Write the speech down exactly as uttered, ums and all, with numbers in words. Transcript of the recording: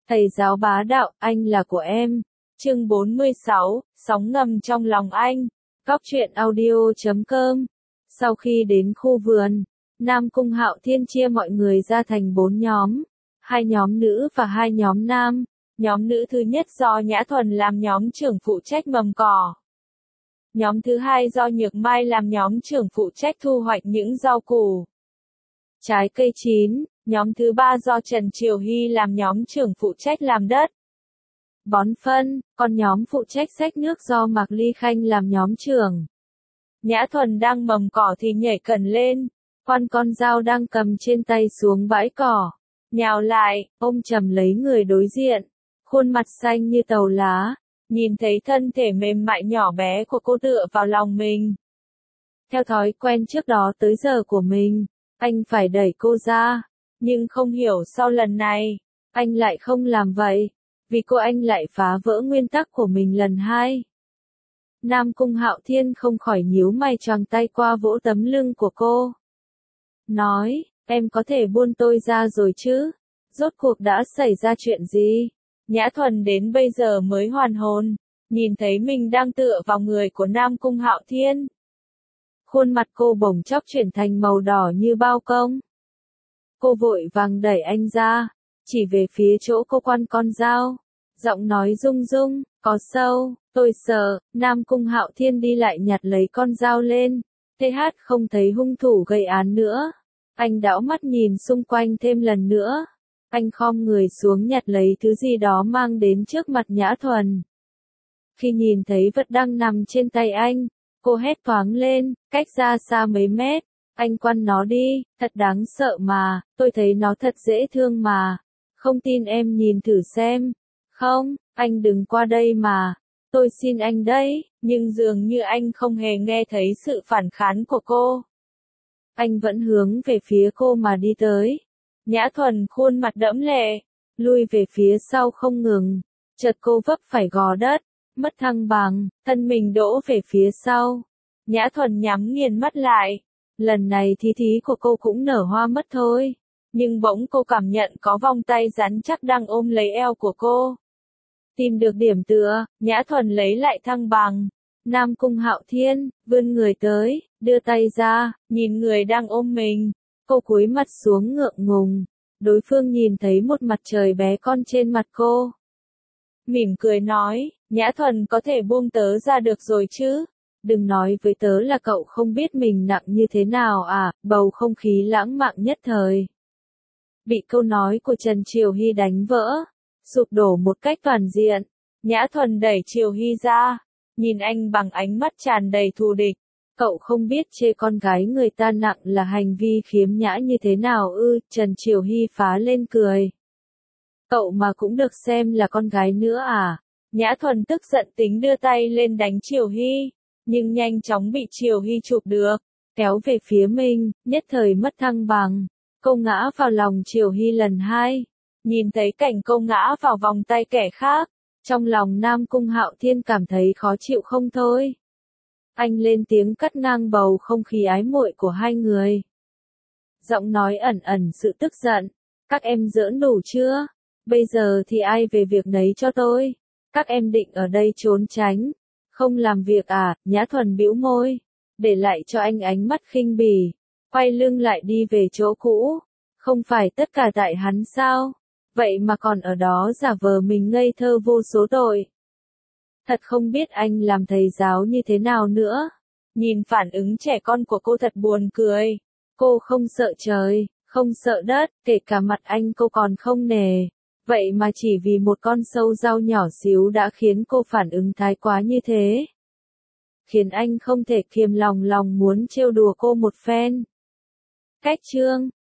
Thầy giáo bá đạo, anh là của em. Chương bốn mươi sáu, sóng ngầm trong lòng anh. Góc truyện audio chấm com. Sau khi đến khu vườn, Nam Cung Hạo Thiên chia mọi người ra thành bốn nhóm. Hai nhóm nữ và hai nhóm nam. Nhóm nữ thứ nhất do Nhã Thuần làm nhóm trưởng phụ trách mầm cỏ. Nhóm thứ hai do Nhược Mai làm nhóm trưởng phụ trách thu hoạch những rau củ, trái cây chín. Nhóm thứ ba do Trần Triều Hy làm nhóm trưởng phụ trách làm đất, bón phân, còn nhóm phụ trách xách nước do Mạc Ly Khanh làm nhóm trưởng. Nhã Thuần đang mầm cỏ thì nhảy cẩn lên, quăng con dao đang cầm trên tay xuống bãi cỏ, nhào lại, ôm chầm lấy người đối diện, khuôn mặt xanh như tàu lá, nhìn thấy thân thể mềm mại nhỏ bé của cô tựa vào lòng mình. Theo thói quen trước đó tới giờ của mình, anh phải đẩy cô ra. Nhưng không hiểu sau lần này, anh lại không làm vậy, vì cô anh lại phá vỡ nguyên tắc của mình lần hai. Nam Cung Hạo Thiên không khỏi nhíu mày choàng tay qua vỗ tấm lưng của cô. Nói, em có thể buông tôi ra rồi chứ? Rốt cuộc đã xảy ra chuyện gì? Nhã Thuần đến bây giờ mới hoàn hồn, nhìn thấy mình đang tựa vào người của Nam Cung Hạo Thiên. Khuôn mặt cô bỗng chốc chuyển thành màu đỏ như bao công. Cô vội vàng đẩy anh ra, chỉ về phía chỗ cô quăn con dao, giọng nói rung rung, có sâu, tôi sợ. Nam Cung Hạo Thiên đi lại nhặt lấy con dao lên, tê hát không thấy hung thủ gây án nữa. Anh đảo mắt nhìn xung quanh thêm lần nữa, anh khom người xuống nhặt lấy thứ gì đó mang đến trước mặt Nhã Thuần. Khi nhìn thấy vật đang nằm trên tay anh, cô hét toáng lên, cách ra xa mấy mét. Anh quăng nó đi, thật đáng sợ mà, tôi thấy nó thật dễ thương mà. Không tin em nhìn thử xem. Không, anh đừng qua đây mà. Tôi xin anh đấy, nhưng dường như anh không hề nghe thấy sự phản kháng của cô. Anh vẫn hướng về phía cô mà đi tới. Nhã Thuần khuôn mặt đẫm lệ, lui về phía sau không ngừng. Chợt cô vấp phải gò đất, mất thăng bằng, thân mình đổ về phía sau. Nhã Thuần nhắm nghiền mắt lại. Lần này thí thí của cô cũng nở hoa mất thôi. Nhưng bỗng cô cảm nhận có vòng tay rắn chắc đang ôm lấy eo của cô. Tìm được điểm tựa, Nhã Thuần lấy lại thăng bằng. Nam Cung Hạo Thiên, vươn người tới, đưa tay ra, nhìn người đang ôm mình. Cô cúi mặt xuống ngượng ngùng. Đối phương nhìn thấy một mặt trời bé con trên mặt cô. Mỉm cười nói, Nhã Thuần có thể buông tớ ra được rồi chứ? Đừng nói với tớ là cậu không biết mình nặng như thế nào à, bầu không khí lãng mạn nhất thời. Bị câu nói của Trần Triều Hy đánh vỡ, sụp đổ một cách toàn diện. Nhã Thuần đẩy Triều Hy ra, nhìn anh bằng ánh mắt tràn đầy thù địch. Cậu không biết chê con gái người ta nặng là hành vi khiếm nhã như thế nào ư, Trần Triều Hy phá lên cười. Cậu mà cũng được xem là con gái nữa à? Nhã Thuần tức giận tính đưa tay lên đánh Triều Hy. Nhưng nhanh chóng bị Triều Hy chụp được, kéo về phía mình, nhất thời mất thăng bằng. Cô ngã vào lòng Triều Hy lần hai. Nhìn thấy cảnh cô ngã vào vòng tay kẻ khác, trong lòng Nam Cung Hạo Thiên cảm thấy khó chịu không thôi. Anh lên tiếng cắt ngang bầu không khí ái muội của hai người. Giọng nói ẩn ẩn sự tức giận. Các em giỡn đủ chưa? Bây giờ thì ai về việc nấy cho tôi? Các em định ở đây trốn tránh, không làm việc à? Nhã Thuần bĩu môi, để lại cho anh ánh mắt khinh bỉ, quay lưng lại đi về chỗ cũ. Không phải tất cả tại hắn sao? Vậy mà còn ở đó giả vờ mình ngây thơ vô số tội. Thật không biết anh làm thầy giáo như thế nào nữa. Nhìn phản ứng trẻ con của cô thật buồn cười. Cô không sợ trời, không sợ đất, kể cả mặt anh cô còn không nề. Vậy mà chỉ vì một con sâu rau nhỏ xíu đã khiến cô phản ứng thái quá như thế. Khiến anh không thể kiềm lòng lòng muốn trêu đùa cô một phen. Cách chương